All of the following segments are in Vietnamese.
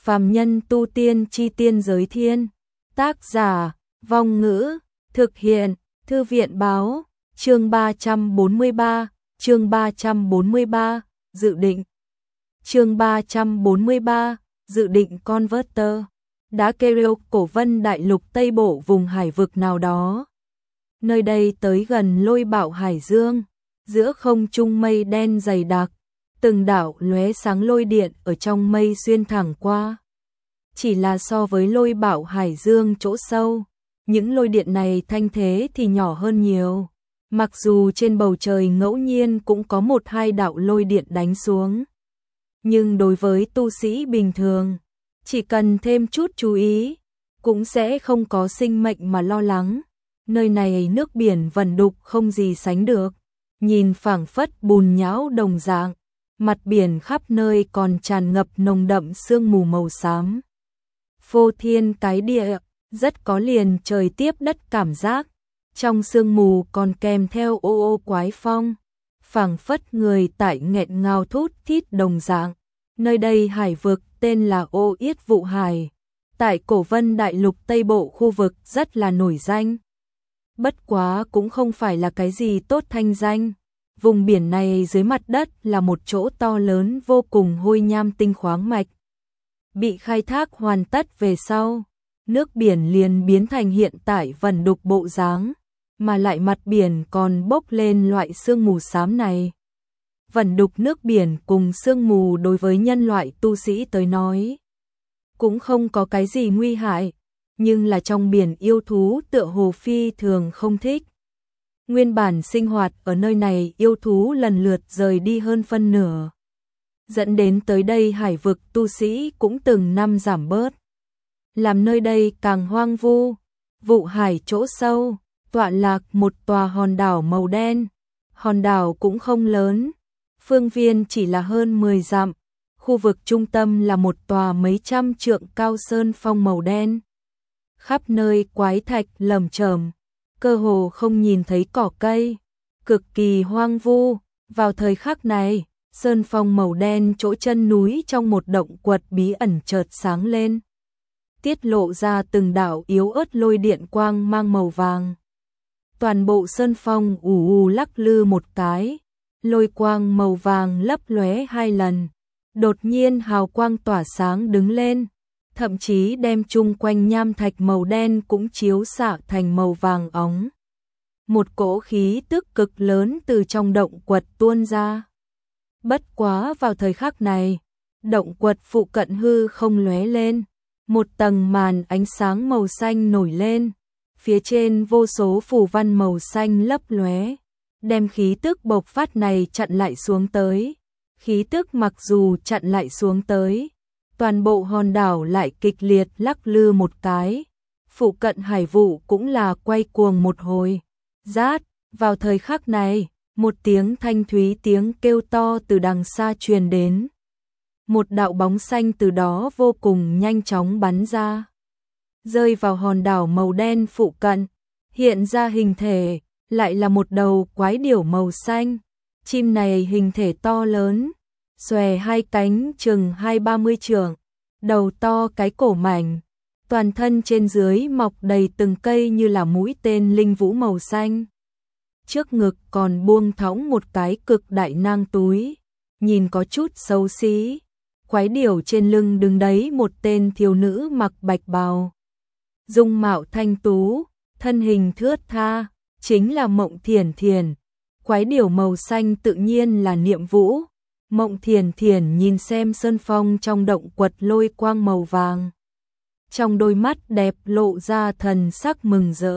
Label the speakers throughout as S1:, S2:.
S1: Phàm nhân tu tiên chi tiên giới thiên. Tác giả, Vong Ngữ, thực hiện, Thư viện báo, chương 343, dự định. Chương 343, dự định Converter. Đá Keriok, cổ vân đại lục Tây Bộ vùng hải vực nào đó. Nơi đây tới gần lôi bạo hải dương, giữa không trung mây đen dày đặc, từng đạo lóe sáng lôi điện ở trong mây xuyên thẳng qua. Chỉ là so với lôi bạo hải dương chỗ sâu, những lôi điện này thanh thế thì nhỏ hơn nhiều. Mặc dù trên bầu trời ngẫu nhiên cũng có một hai đạo lôi điện đánh xuống, nhưng đối với tu sĩ bình thường, chỉ cần thêm chút chú ý, cũng sẽ không có sinh mệnh mà lo lắng. Nơi này nước biển vẩn đục không gì sánh được, nhìn phảng phất bùn nhão đồng dạng, mặt biển khắp nơi còn tràn ngập nồng đậm sương mù màu xám. Phô thiên cái địa, rất có liền trời tiếp đất cảm giác. Trong sương mù còn kèm theo ô ô quái phong, phảng phất người tại nghẹn ngào thút thít đồng dạng. Nơi đây hải vực tên là Ô Yết Vụ Hải, tại cổ vân đại lục Tây Bộ khu vực rất là nổi danh. Bất quá cũng không phải là cái gì tốt thanh danh. Vùng biển này dưới mặt đất là một chỗ to lớn vô cùng hôi nham tinh khoáng mạch. Bị khai thác hoàn tất về sau, nước biển liền biến thành hiện tại vẩn đục bộ dáng, mà lại mặt biển còn bốc lên loại sương mù xám này. Vẩn đục nước biển cùng sương mù đối với nhân loại tu sĩ tới nói cũng không có cái gì nguy hại, nhưng là trong biển yêu thú tựa hồ phi thường không thích. Nguyên bản sinh hoạt ở nơi này yêu thú lần lượt rời đi hơn phân nửa, dẫn đến tới đây hải vực tu sĩ cũng từng năm giảm bớt, làm nơi đây càng hoang vu. Vụ hải chỗ sâu tọa lạc một tòa hòn đảo màu đen. Hòn đảo cũng không lớn, phương viên chỉ là hơn 10 dặm. Khu vực trung tâm là một tòa mấy trăm trượng cao sơn phong màu đen. Khắp nơi quái thạch lởm chởm, cơ hồ không nhìn thấy cỏ cây, cực kỳ hoang vu. Vào thời khắc này, sơn phong màu đen chỗ chân núi trong một động quật bí ẩn chợt sáng lên, tiết lộ ra từng đạo yếu ớt lôi điện quang mang màu vàng. Toàn bộ sơn phong ù ù lắc lư một cái, lôi quang màu vàng lấp lóe 2 lần, đột nhiên hào quang tỏa sáng đứng lên, thậm chí đem chung quanh nham thạch màu đen cũng chiếu xạ thành màu vàng óng. Một cỗ khí tức cực lớn từ trong động quật tuôn ra. Bất quá vào thời khắc này, động quật phụ cận hư không lóe lên, một tầng màn ánh sáng màu xanh nổi lên, phía trên vô số phù văn màu xanh lấp lóe, đem khí tức bộc phát này chặn lại xuống tới. Khí tức mặc dù chặn lại xuống tới, toàn bộ hòn đảo lại kịch liệt lắc lư một cái, phụ cận hải vụ cũng là quay cuồng một hồi. Rát, vào thời khắc này, một tiếng thanh thúy tiếng kêu to từ đằng xa truyền đến. Một đạo bóng xanh từ đó vô cùng nhanh chóng bắn ra, rơi vào hòn đảo màu đen phụ cận, hiện ra hình thể, lại là một đầu quái điểu màu xanh. Chim này hình thể to lớn, xòe 2 cánh chừng 20-30 trượng, đầu to cái cổ mảnh, toàn thân trên dưới mọc đầy từng cây như là mũi tên linh vũ màu xanh. Trước ngực còn buông thõng một cái cực đại nang túi, nhìn có chút xấu xí. Quái điểu trên lưng đứng đấy một tên thiếu nữ mặc bạch bào, dung mạo thanh tú, thân hình thướt tha, chính là Mộng Thiển Thiển. Quái điểu màu xanh tự nhiên là Niệm Vũ. Mộng Thiển Thiển nhìn xem sơn phong trong động quật lôi quang màu vàng, trong đôi mắt đẹp lộ ra thần sắc mừng rỡ.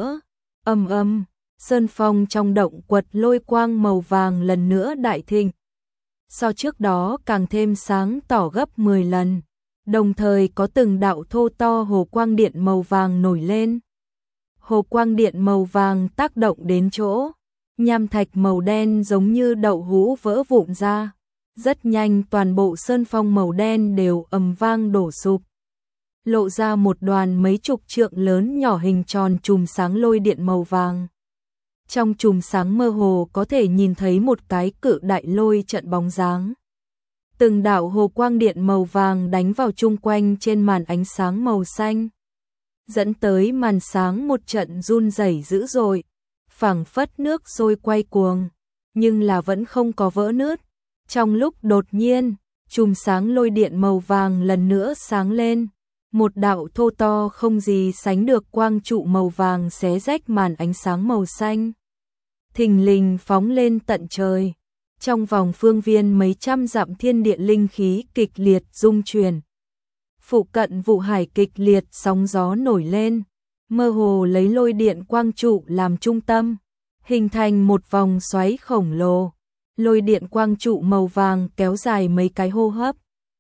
S1: Sơn phong trong động quật lôi quang màu vàng lần nữa đại thịnh, so trước đó càng thêm sáng tỏ gấp 10 lần, đồng thời có từng đạo thô to hồ quang điện màu vàng nổi lên. Hồ quang điện màu vàng tác động đến chỗ, nham thạch màu đen giống như đậu hũ vỡ vụn ra. Rất nhanh toàn bộ sơn phong màu đen đều ầm vang đổ sụp, lộ ra một đoàn mấy chục trượng lớn nhỏ hình tròn chùm sáng lôi điện màu vàng. Trong chùm sáng mơ hồ có thể nhìn thấy một cái cự đại lôi trận bóng dáng. Từng đạo hồ quang điện màu vàng đánh vào chung quanh trên màn ánh sáng màu xanh, dẫn tới màn sáng một trận run rẩy dữ dội, phảng phất nước sôi quay cuồng, nhưng là vẫn không có vỡ nứt. Trong lúc đột nhiên, chùm sáng lôi điện màu vàng lần nữa sáng lên, một đạo thô to không gì sánh được quang trụ màu vàng xé rách màn ánh sáng màu xanh, thình lình phóng lên tận trời. Trong vòng phương viên mấy trăm dặm thiên địa linh khí kịch liệt rung chuyển. Phụ cận vụ hải kịch liệt sóng gió nổi lên, mơ hồ lấy lôi điện quang trụ làm trung tâm, hình thành một vòng xoáy khổng lồ. Lôi điện quang trụ màu vàng kéo dài mấy cái hô hấp,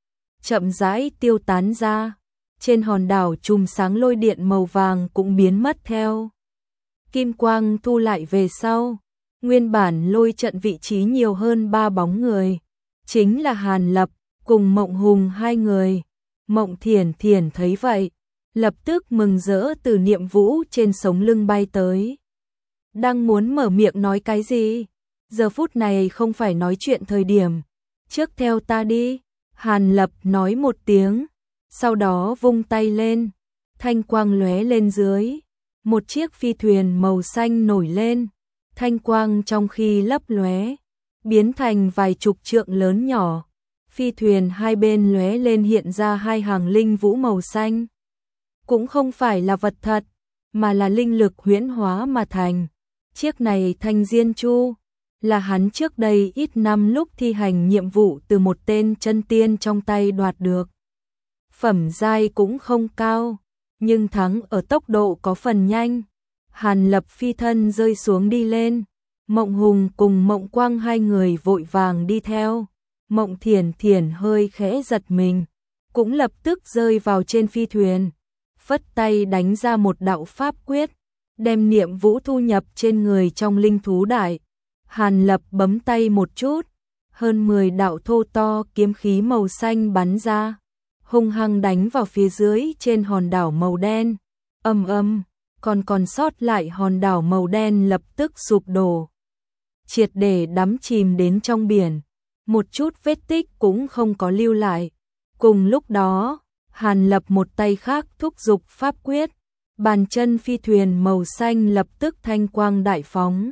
S1: chậm rãi tiêu tán ra. Trên hòn đảo chùm sáng lôi điện màu vàng cũng biến mất theo. Kim quang thu lại về sau, nguyên bản lôi trận vị trí nhiều hơn 3 bóng người, chính là Hàn Lập cùng Mộng Hùng hai người. Mộng Thiển Thiển thấy vậy, lập tức mừng rỡ từ Niệm Vũ trên sống lưng bay tới. Đang muốn mở miệng nói cái gì, giờ phút này không phải nói chuyện thời điểm, trước theo ta đi. Hàn Lập nói một tiếng, sau đó vung tay lên, thanh quang lóe lên dưới, một chiếc phi thuyền màu xanh nổi lên, thanh quang trong khi lấp lóe, biến thành vài chục trượng lớn nhỏ. Phi thuyền hai bên lóe lên hiện ra hai hàng linh vũ màu xanh. Cũng không phải là vật thật, mà là linh lực huyễn hóa mà thành. Chiếc này Thanh Diên Chu, là hắn trước đây ít năm lúc thi hành nhiệm vụ từ một tên chân tiên trong tay đoạt được. Phẩm giai cũng không cao, nhưng thắng ở tốc độ có phần nhanh. Hàn Lập phi thân rơi xuống đi lên, Mộng Hùng cùng Mộng Quang hai người vội vàng đi theo. Mộng Thiển Thiển hơi khẽ giật mình, cũng lập tức rơi vào trên phi thuyền, phất tay đánh ra một đạo pháp quyết, đem Niệm Vũ thu nhập trên người trong linh thú đại. Hàn Lập bấm tay một chút, hơn 10 đạo thô to kiếm khí màu xanh bắn ra, hung hăng đánh vào phía dưới trên hòn đảo màu đen. Ầm ầm, còn sót lại hòn đảo màu đen lập tức sụp đổ, triệt để đắm chìm đến trong biển, một chút vết tích cũng không có lưu lại. Cùng lúc đó, Hàn Lập một tay khác thúc giục pháp quyết, bàn chân phi thuyền màu xanh lập tức thanh quang đại phóng,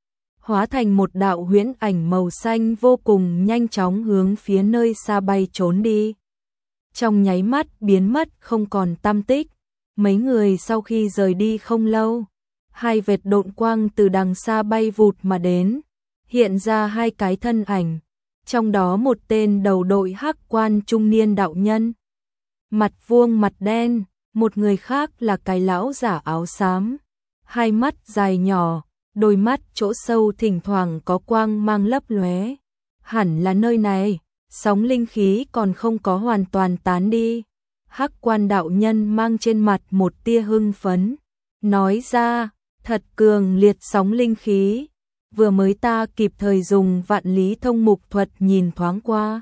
S1: hóa thành một đạo huyễn ảnh màu xanh vô cùng nhanh chóng hướng phía nơi xa bay trốn đi. Trong nháy mắt biến mất không còn tăm tích. Mấy người sau khi rời đi không lâu, hai vệt độn quang từ đằng xa bay vụt mà đến, hiện ra hai cái thân ảnh, trong đó một tên đầu đội hắc quan trung niên đạo nhân, mặt vuông mặt đen, một người khác là cái lão giả áo xám, hai mắt dài nhỏ, đôi mắt chỗ sâu thỉnh thoảng có quang mang lấp lóe. Hẳn là nơi này, sóng linh khí còn không có hoàn toàn tán đi. Hắc quan đạo nhân mang trên mặt một tia hưng phấn, nói ra, thật cường liệt sóng linh khí, vừa mới ta kịp thời dùng vạn lý thông mục thuật nhìn thoáng qua.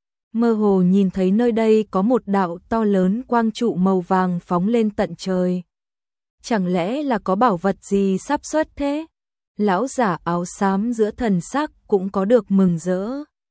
S1: Mơ hồ nhìn thấy nơi đây có một đạo to lớn quang trụ màu vàng phóng lên tận trời. Chẳng lẽ là có bảo vật gì sắp xuất thế? Lão giả áo xám giữa thần sắc cũng có được mừng rỡ.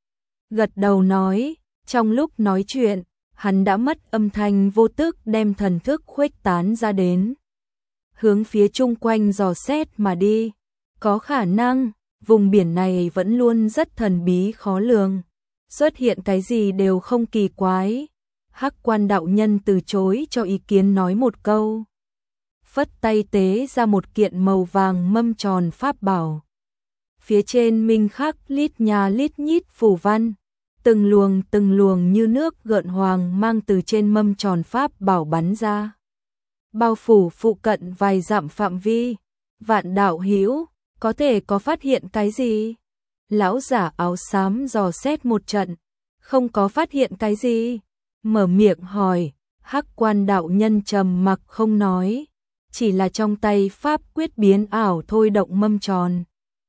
S1: Gật đầu nói, trong lúc nói chuyện, hắn đã mất âm thanh vô tức đem thần thức khuếch tán ra đến, hướng phía chung quanh dò xét mà đi. Có khả năng, vùng biển này vẫn luôn rất thần bí khó lường, xuất hiện cái gì đều không kỳ quái. Hắc quan đạo nhân từ chối cho ý kiến nói một câu, phất tay tế ra một kiện màu vàng mâm tròn pháp bảo. Phía trên minh khắc lít nhà lít nhít phù văn, từng luồng như nước gợn hoàng mang từ trên mâm tròn pháp bảo bắn ra, bao phủ phụ cận vài dặm phạm vi. Vạn đạo hữu, có thể có phát hiện cái gì? Lão giả áo xám dò xét một trận, không có phát hiện cái gì, mở miệng hỏi. Hắc quan đạo nhân trầm mặc không nói, chỉ là trong tay pháp quyết biến ảo thôi động mâm tròn,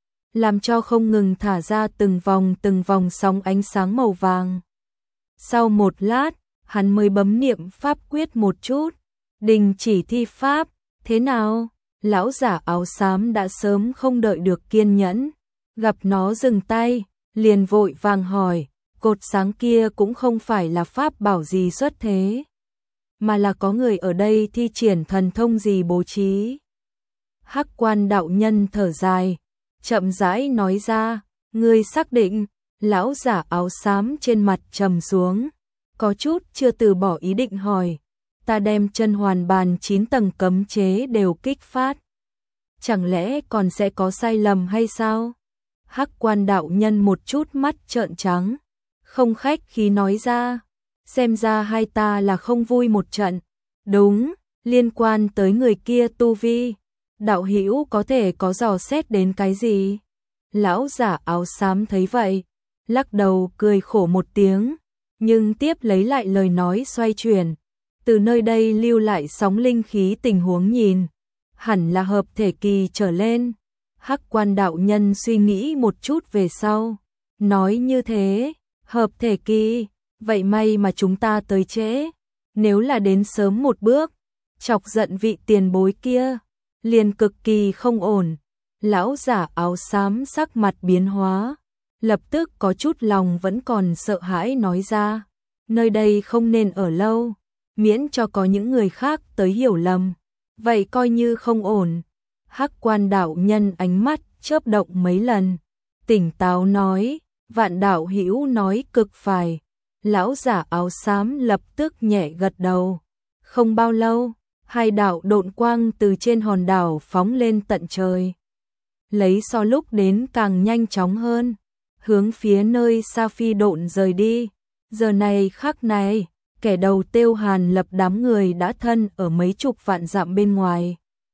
S1: làm cho không ngừng thả ra từng vòng sóng ánh sáng màu vàng. Sau một lát, hắn mới bấm niệm pháp quyết một chút, đình chỉ thi pháp. Thế nào? Lão giả áo xám đã sớm không đợi được kiên nhẫn, gặp nó dừng tay, liền vội vàng hỏi, Cột sáng kia cũng không phải là pháp bảo gì xuất thế, mà là có người ở đây thi triển thần thông gì bố trí. Hắc Quan đạo nhân thở dài, chậm rãi nói ra, ngươi xác định? Lão giả áo xám trên mặt trầm xuống, có chút chưa từ bỏ ý định hỏi, ta đem chân hoàn bàn 9 tầng cấm chế đều kích phát, chẳng lẽ còn sẽ có sai lầm hay sao? Hắc Quan đạo nhân một chút mắt trợn trắng, không khách khí nói ra, xem ra hai ta là không vui một trận. Đúng, liên quan tới người kia tu vi, đạo hữu có thể có dò xét đến cái gì? Lão giả áo xám thấy vậy, lắc đầu cười khổ một tiếng, nhưng tiếp lấy lại lời nói xoay chuyển, từ nơi đây lưu lại sóng linh khí tình huống nhìn, hẳn là hợp thể kỳ trở lên. Hắc Quan đạo nhân suy nghĩ một chút về sau, nói như thế, hợp thể kỳ, vậy may mà chúng ta tới trễ, nếu là đến sớm một bước, chọc giận vị tiền bối kia, liền cực kỳ không ổn. Lão giả áo xám sắc mặt biến hóa, lập tức có chút lòng vẫn còn sợ hãi nói ra, nơi đây không nên ở lâu, miễn cho có những người khác tới hiểu lầm, vậy coi như không ổn. Hắc Quan đạo nhân ánh mắt chớp động mấy lần, tỉnh táo nói, Vạn đạo hữu nói cực phải. Lão giả áo xám lập tức nhẹ gật đầu. Không bao lâu, hai đạo độn quang từ trên hòn đảo phóng lên tận trời, lấy so lúc đến càng nhanh chóng hơn, hướng phía nơi xa phi độn rời đi. Giờ này khắc này, kẻ đầu Tiêu Hàn Lập đám người đã thân ở mấy chục vạn dặm bên ngoài.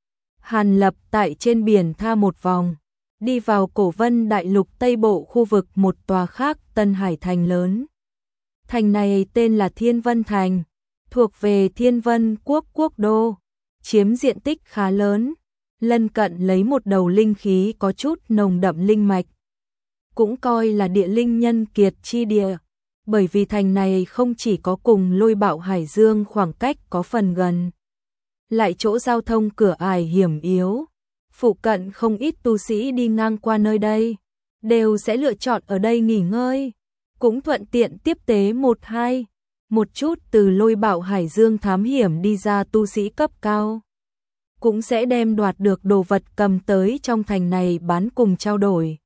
S1: Hàn Lập tại trên biển tha một vòng, đi vào Cổ Vân Đại Lục Tây Bộ khu vực một tòa khác Tân Hải Thành lớn. Thành này tên là Thiên Vân Thành, thuộc về Thiên Vân Quốc quốc đô, chiếm diện tích khá lớn, lân cận lấy một đầu linh khí có chút nồng đậm linh mạch, cũng coi là địa linh nhân kiệt chi địa, bởi vì thành này không chỉ có cùng Lôi Bạo Hải Dương khoảng cách có phần gần, lại chỗ giao thông cửa ải hiểm yếu, phụ cận không ít tu sĩ đi ngang qua nơi đây, đều sẽ lựa chọn ở đây nghỉ ngơi, cũng thuận tiện tiếp tế một chút từ Lôi Bạo Hải Dương thám hiểm đi ra tu sĩ cấp cao, cũng sẽ đem đoạt được đồ vật cầm tới trong thành này bán cùng trao đổi.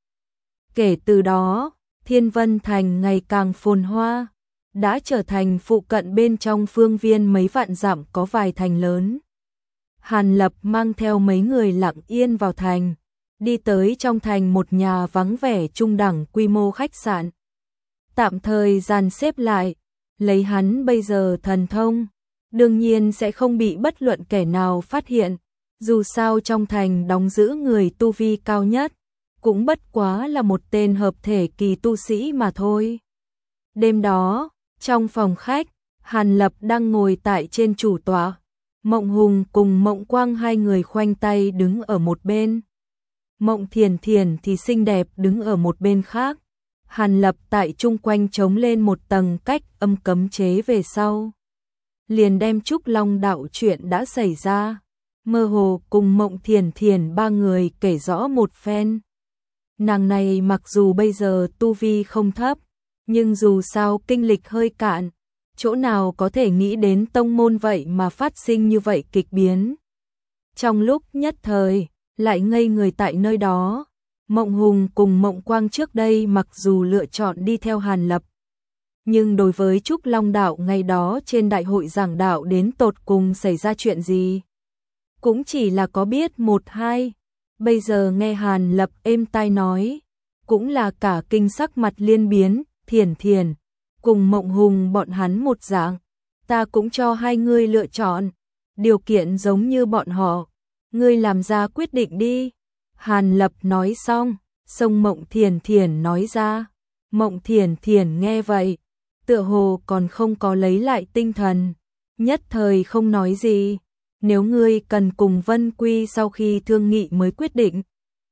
S1: Kể từ đó, Thiên Vân Thành ngày càng phồn hoa, đã trở thành phụ cận bên trong phương viên mấy vạn dặm có vài thành lớn. Hàn Lập mang theo mấy người lặng yên vào thành, đi tới trong thành một nhà vắng vẻ trung đẳng quy mô khách sạn. Tạm thời dàn xếp lại, lấy hắn bây giờ thần thông, đương nhiên sẽ không bị bất luận kẻ nào phát hiện, dù sao trong thành đóng giữ người tu vi cao nhất, cũng bất quá là một tên hợp thể kỳ tu sĩ mà thôi. Đêm đó, trong phòng khách, Hàn Lập đang ngồi tại trên chủ tọa, Mộng Hùng cùng Mộng Quang hai người khoanh tay đứng ở một bên. Mộng Thiền Thiền thì xinh đẹp đứng ở một bên khác. Hàn Lập tại chung quanh chống lên một tầng cách âm cấm chế về sau, liền đem Trúc Long đạo chuyện đã xảy ra, mơ hồ cùng Mộng Thiền Thiền ba người kể rõ một phen. Nàng này mặc dù bây giờ tu vi không thấp, nhưng dù sao kinh lịch hơi cạn, chỗ nào có thể nghĩ đến tông môn vậy mà phát sinh như vậy kịch biến. Trong lúc nhất thời, lại ngây người tại nơi đó. Mộng Hùng cùng Mộng Quang trước đây mặc dù lựa chọn đi theo Hàn Lập, nhưng đối với Trúc Long đạo ngày đó trên đại hội giảng đạo đến tột cùng xảy ra chuyện gì, cũng chỉ là có biết một hai. Bây giờ nghe Hàn Lập êm tai nói, cũng là cả kinh sắc mặt liên biến. Thiền Thiền cùng Mộng Hùng bọn hắn một dạng, ta cũng cho hai ngươi lựa chọn, điều kiện giống như bọn họ, ngươi làm ra quyết định đi. Hàn Lập nói xong, xông Mộng Thiền Thiền nói ra. Mộng Thiền Thiền nghe vậy, tựa hồ còn không có lấy lại tinh thần, nhất thời không nói gì. Nếu ngươi cần cùng Vân Quy sau khi thương nghị mới quyết định.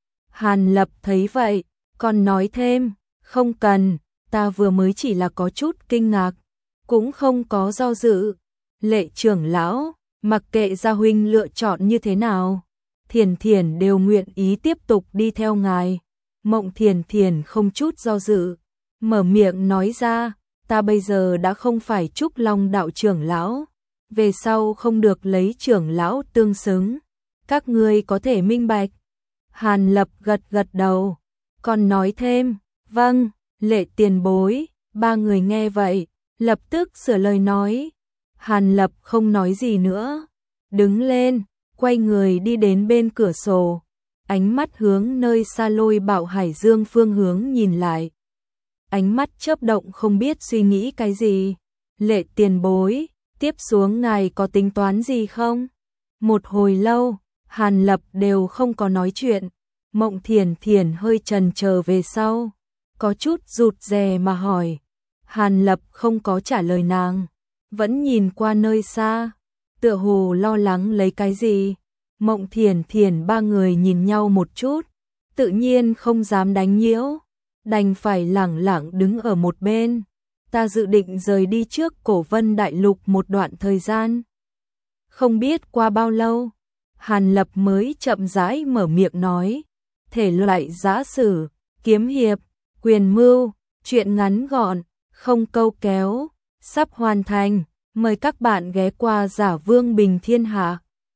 S1: Hàn Lập thấy vậy, còn nói thêm, không cần, ta vừa mới chỉ là có chút kinh ngạc, cũng không có do dự. Lệ trưởng lão, mặc kệ gia huynh lựa chọn như thế nào, Thiền Thiền đều nguyện ý tiếp tục đi theo ngài. Mộng Thiền Thiền không chút do dự, mở miệng nói ra, ta bây giờ đã không phải Trúc Long đạo trưởng lão, về sau không được lấy trưởng lão tương xứng, các ngươi có thể minh bạch. Hàn Lập gật gật đầu, còn nói thêm, vâng, Lệ tiền bối. Ba người nghe vậy, lập tức sửa lời nói. Hàn Lập không nói gì nữa, đứng lên, quay người đi đến bên cửa sổ, ánh mắt hướng nơi xa Lôi Bạo Hải Dương phương hướng nhìn lại. Ánh mắt chớp động không biết suy nghĩ cái gì. Lệ tiền bối, tiếp xuống ngài có tính toán gì không? Một hồi lâu, Hàn Lập đều không có nói chuyện. Mộng Thiển Thiển hơi chần chờ về sau, có chút rụt rè mà hỏi. Hàn Lập không có trả lời nàng, vẫn nhìn qua nơi xa, tựa hồ lo lắng lấy cái gì. Mộng Thiển Thiển ba người nhìn nhau một chút, tự nhiên không dám đánh nhiễu, đành phải lẳng lặng đứng ở một bên. Ta dự định rời đi trước Cổ Vân Đại Lục một đoạn thời gian. Không biết qua bao lâu, Hàn Lập mới chậm rãi mở miệng nói, thể loại giã sử, kiếm hiệp, quyền mưu, truyện ngắn gọn, không câu kéo, sắp hoàn thành, mời các bạn ghé qua Giả Vương Bình Thiên Hạ.